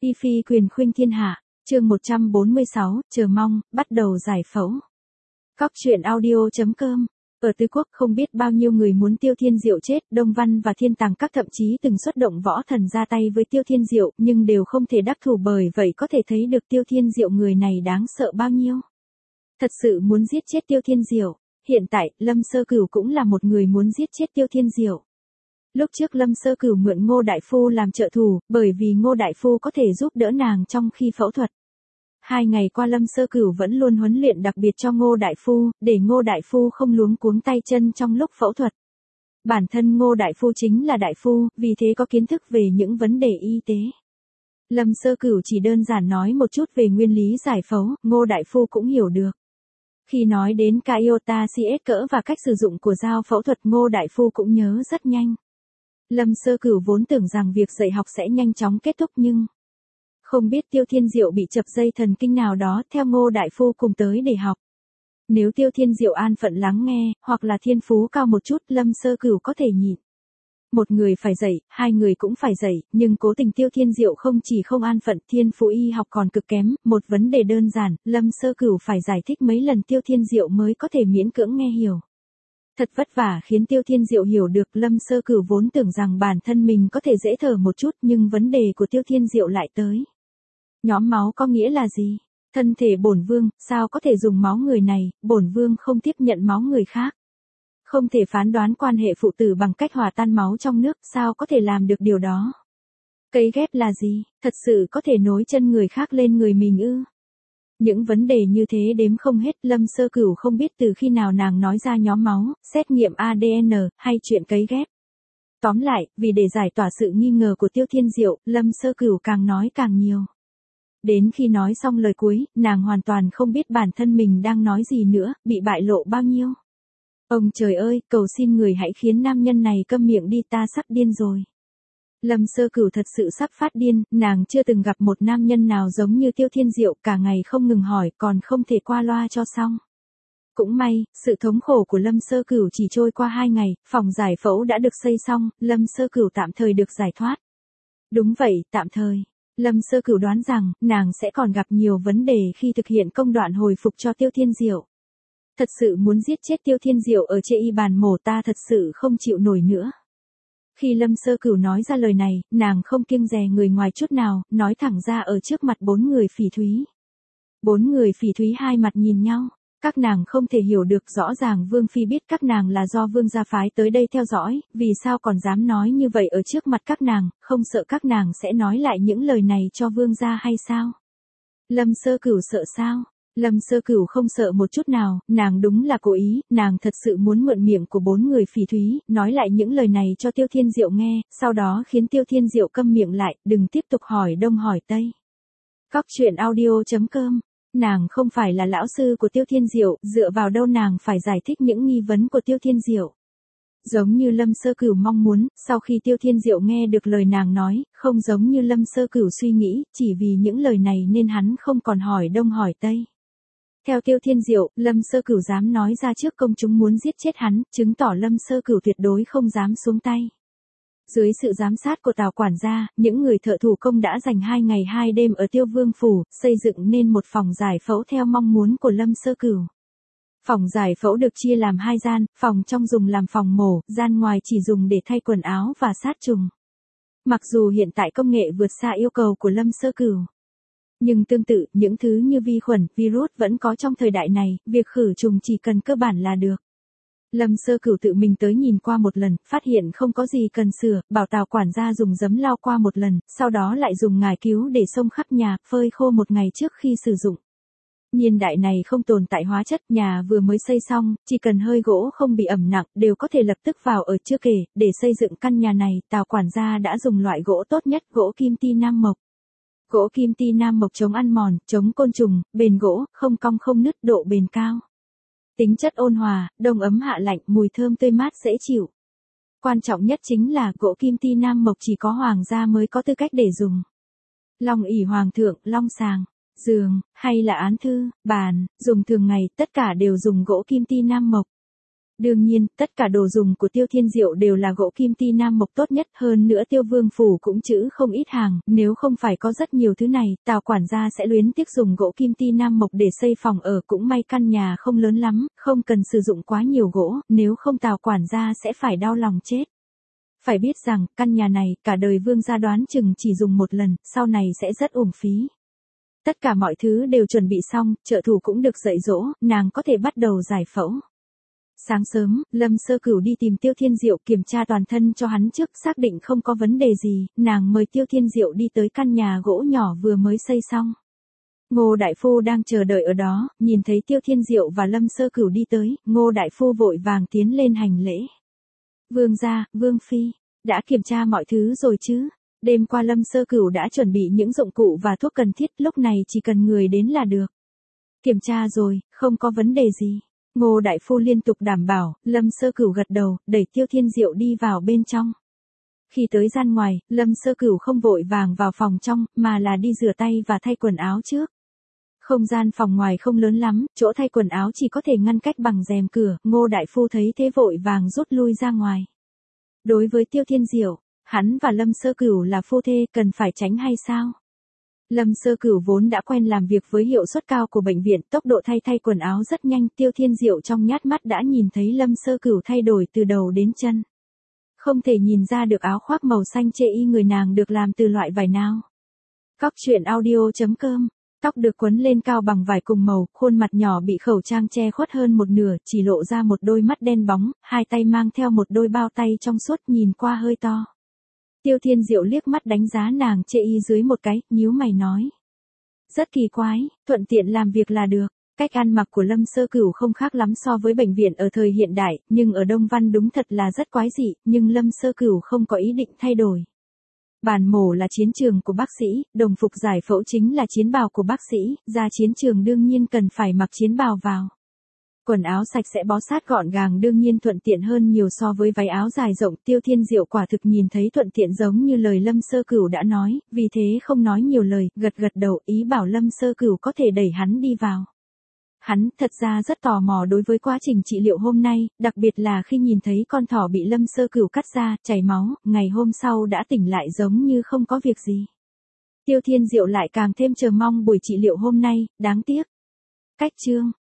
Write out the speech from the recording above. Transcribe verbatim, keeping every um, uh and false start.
Y phi quyền khuynh thiên hạ, chương một trăm bốn mươi sáu, chờ mong, bắt đầu giải phẫu. Cóc truyện audio chấm com. Ở Tứ Quốc không biết bao nhiêu người muốn Tiêu Thiên Diệu chết, Đông Văn và Thiên Tàng các thậm chí từng xuất động võ thần ra tay với Tiêu Thiên Diệu, nhưng đều không thể đắc thủ, bởi vậy có thể thấy được Tiêu Thiên Diệu người này đáng sợ bao nhiêu. Thật sự muốn giết chết Tiêu Thiên Diệu. Hiện tại, Lâm Sơ Cửu cũng là một người muốn giết chết Tiêu Thiên Diệu. Lúc trước Lâm Sơ Cửu mượn Ngô Đại Phu làm trợ thủ, bởi vì Ngô Đại Phu có thể giúp đỡ nàng trong khi phẫu thuật. Hai ngày qua Lâm Sơ Cửu vẫn luôn huấn luyện đặc biệt cho Ngô Đại Phu, để Ngô Đại Phu không luống cuống tay chân trong lúc phẫu thuật. Bản thân Ngô Đại Phu chính là Đại Phu, vì thế có kiến thức về những vấn đề y tế. Lâm Sơ Cửu chỉ đơn giản nói một chút về nguyên lý giải phẫu, Ngô Đại Phu cũng hiểu được. Khi nói đến iota xê ét cỡ và cách sử dụng của dao phẫu thuật, Ngô Đại Phu cũng nhớ rất nhanh. Lâm Sơ Cửu vốn tưởng rằng việc dạy học sẽ nhanh chóng kết thúc, nhưng không biết Tiêu Thiên Diệu bị chập dây thần kinh nào đó, theo Ngô Đại Phu cùng tới để học. Nếu Tiêu Thiên Diệu an phận lắng nghe, hoặc là thiên phú cao một chút, Lâm Sơ Cửu có thể nhịn. Một người phải dạy, hai người cũng phải dạy, nhưng cố tình Tiêu Thiên Diệu không chỉ không an phận, thiên phú y học còn cực kém, một vấn đề đơn giản, Lâm Sơ Cửu phải giải thích mấy lần Tiêu Thiên Diệu mới có thể miễn cưỡng nghe hiểu. Thật vất vả khiến Tiêu Thiên Diệu hiểu được. Lâm Sơ Cửu vốn tưởng rằng bản thân mình có thể dễ thở một chút, nhưng vấn đề của Tiêu Thiên Diệu lại tới. Nhóm máu có nghĩa là gì? Thân thể bổn vương, sao có thể dùng máu người này, bổn vương không tiếp nhận máu người khác. Không thể phán đoán quan hệ phụ tử bằng cách hòa tan máu trong nước, sao có thể làm được điều đó? Cấy ghép là gì? Thật sự có thể nối chân người khác lên người mình ư? Những vấn đề như thế đếm không hết. Lâm Sơ Cửu không biết từ khi nào nàng nói ra nhóm máu, xét nghiệm a đê en, hay chuyện cấy ghép. Tóm lại, vì để giải tỏa sự nghi ngờ của Tiêu Thiên Diệu, Lâm Sơ Cửu càng nói càng nhiều. Đến khi nói xong lời cuối, nàng hoàn toàn không biết bản thân mình đang nói gì nữa, bị bại lộ bao nhiêu. Ông trời ơi, cầu xin người hãy khiến nam nhân này câm miệng đi, ta sắp điên rồi. Lâm Sơ Cửu thật sự sắp phát điên, nàng chưa từng gặp một nam nhân nào giống như Tiêu Thiên Diệu, cả ngày không ngừng hỏi, còn không thể qua loa cho xong. Cũng may, sự thống khổ của Lâm Sơ Cửu chỉ trôi qua hai ngày, phòng giải phẫu đã được xây xong, Lâm Sơ Cửu tạm thời được giải thoát. Đúng vậy, tạm thời. Lâm Sơ Cửu đoán rằng, nàng sẽ còn gặp nhiều vấn đề khi thực hiện công đoạn hồi phục cho Tiêu Thiên Diệu. Thật sự muốn giết chết Tiêu Thiên Diệu ở trên y bàn mổ, ta thật sự không chịu nổi nữa. Khi Lâm Sơ Cửu nói ra lời này, nàng không kiêng dè người ngoài chút nào, nói thẳng ra ở trước mặt bốn người phỉ thúy. Bốn người phỉ thúy hai mặt nhìn nhau, các nàng không thể hiểu được, rõ ràng Vương Phi biết các nàng là do Vương gia phái tới đây theo dõi, vì sao còn dám nói như vậy ở trước mặt các nàng, không sợ các nàng sẽ nói lại những lời này cho Vương gia hay sao? Lâm Sơ Cửu sợ sao? Lâm Sơ Cửu không sợ một chút nào, nàng đúng là cố ý, nàng thật sự muốn mượn miệng của bốn người phỉ thúy, nói lại những lời này cho Tiêu Thiên Diệu nghe, sau đó khiến Tiêu Thiên Diệu câm miệng lại, đừng tiếp tục hỏi đông hỏi tây. Cóc truyện audio chấm com. Nàng không phải là lão sư của Tiêu Thiên Diệu, dựa vào đâu nàng phải giải thích những nghi vấn của Tiêu Thiên Diệu. Giống như Lâm Sơ Cửu mong muốn, sau khi Tiêu Thiên Diệu nghe được lời nàng nói, không giống như Lâm Sơ Cửu suy nghĩ, chỉ vì những lời này nên hắn không còn hỏi đông hỏi tây. Theo Tiêu Thiên Diệu, Lâm Sơ Cửu dám nói ra trước công chúng muốn giết chết hắn, chứng tỏ Lâm Sơ Cửu tuyệt đối không dám xuống tay. Dưới sự giám sát của Tào quản gia, những người thợ thủ công đã dành hai ngày hai đêm ở Tiêu Vương phủ, xây dựng nên một phòng giải phẫu theo mong muốn của Lâm Sơ Cửu. Phòng giải phẫu được chia làm hai gian, phòng trong dùng làm phòng mổ, gian ngoài chỉ dùng để thay quần áo và sát trùng. Mặc dù hiện tại công nghệ vượt xa yêu cầu của Lâm Sơ Cửu, nhưng tương tự, những thứ như vi khuẩn, virus vẫn có trong thời đại này, việc khử trùng chỉ cần cơ bản là được. Lâm Sơ Cửu tự mình tới nhìn qua một lần, phát hiện không có gì cần sửa, bảo Tào quản gia dùng giấm lau qua một lần, sau đó lại dùng ngải cứu để xông khắp nhà, phơi khô một ngày trước khi sử dụng. Niên đại này không tồn tại hóa chất, nhà vừa mới xây xong, chỉ cần hơi gỗ không bị ẩm nặng, đều có thể lập tức vào ở. Chưa kể, để xây dựng căn nhà này, Tào quản gia đã dùng loại gỗ tốt nhất, gỗ kim ti nam mộc. Gỗ kim ti nam mộc chống ăn mòn, chống côn trùng, bền gỗ, không cong không nứt, độ bền cao. Tính chất ôn hòa, đông ấm hạ lạnh, mùi thơm tươi mát dễ chịu. Quan trọng nhất chính là gỗ kim ti nam mộc chỉ có hoàng gia mới có tư cách để dùng. Long ỷ hoàng thượng, long sàng, giường, hay là án thư, bàn, dùng thường ngày, tất cả đều dùng gỗ kim ti nam mộc. Đương nhiên, tất cả đồ dùng của Tiêu Thiên Diệu đều là gỗ kim ti nam mộc tốt nhất, hơn nữa Tiêu Vương phủ cũng trữ không ít hàng, nếu không phải có rất nhiều thứ này, Tào quản gia sẽ luyến tiếc dùng gỗ kim ti nam mộc để xây phòng ở, cũng may căn nhà không lớn lắm, không cần sử dụng quá nhiều gỗ, nếu không Tào quản gia sẽ phải đau lòng chết. Phải biết rằng, căn nhà này, cả đời Vương gia đoán chừng chỉ dùng một lần, sau này sẽ rất uổng phí. Tất cả mọi thứ đều chuẩn bị xong, trợ thủ cũng được dạy dỗ, nàng có thể bắt đầu giải phẫu. Sáng sớm, Lâm Sơ Cửu đi tìm Tiêu Thiên Diệu kiểm tra toàn thân cho hắn trước, xác định không có vấn đề gì, nàng mời Tiêu Thiên Diệu đi tới căn nhà gỗ nhỏ vừa mới xây xong. Ngô Đại Phu đang chờ đợi ở đó, nhìn thấy Tiêu Thiên Diệu và Lâm Sơ Cửu đi tới, Ngô Đại Phu vội vàng tiến lên hành lễ. Vương gia, Vương Phi, đã kiểm tra mọi thứ rồi chứ? Đêm qua Lâm Sơ Cửu đã chuẩn bị những dụng cụ và thuốc cần thiết, lúc này chỉ cần người đến là được. Kiểm tra rồi, không có vấn đề gì. Ngô Đại Phu liên tục đảm bảo, Lâm Sơ Cửu gật đầu, đẩy Tiêu Thiên Diệu đi vào bên trong. Khi tới gian ngoài, Lâm Sơ Cửu không vội vàng vào phòng trong, mà là đi rửa tay và thay quần áo trước. Không gian phòng ngoài không lớn lắm, chỗ thay quần áo chỉ có thể ngăn cách bằng rèm cửa, Ngô Đại Phu thấy thế vội vàng rút lui ra ngoài. Đối với Tiêu Thiên Diệu, hắn và Lâm Sơ Cửu là phu thê, cần phải tránh hay sao? Lâm Sơ Cửu vốn đã quen làm việc với hiệu suất cao của bệnh viện, tốc độ thay thay quần áo rất nhanh, Tiêu Thiên Diệu trong nhát mắt đã nhìn thấy Lâm Sơ Cửu thay đổi từ đầu đến chân. Không thể nhìn ra được áo khoác màu xanh chê y người nàng được làm từ loại vải nào. Cóc truyện audio chấm com, tóc được quấn lên cao bằng vải cùng màu, khuôn mặt nhỏ bị khẩu trang che khuất hơn một nửa, chỉ lộ ra một đôi mắt đen bóng, hai tay mang theo một đôi bao tay trong suốt, nhìn qua hơi to. Tiêu Thiên Diệu liếc mắt đánh giá nàng chê y dưới một cái, nhíu mày nói. Rất kỳ quái, thuận tiện làm việc là được. Cách ăn mặc của Lâm Sơ Cửu không khác lắm so với bệnh viện ở thời hiện đại, nhưng ở Đông Văn đúng thật là rất quái dị, nhưng Lâm Sơ Cửu không có ý định thay đổi. Bàn mổ là chiến trường của bác sĩ, đồng phục giải phẫu chính là chiến bào của bác sĩ, ra chiến trường đương nhiên cần phải mặc chiến bào vào. Quần áo sạch sẽ bó sát gọn gàng đương nhiên thuận tiện hơn nhiều so với váy áo dài rộng, Tiêu Thiên Diệu quả thực nhìn thấy thuận tiện giống như lời Lâm Sơ Cửu đã nói, vì thế không nói nhiều lời, gật gật đầu ý bảo Lâm Sơ Cửu có thể đẩy hắn đi vào. Hắn thật ra rất tò mò đối với quá trình trị liệu hôm nay, đặc biệt là khi nhìn thấy con thỏ bị Lâm Sơ Cửu cắt ra, chảy máu, ngày hôm sau đã tỉnh lại giống như không có việc gì. Tiêu Thiên Diệu lại càng thêm chờ mong buổi trị liệu hôm nay, đáng tiếc. Cách chương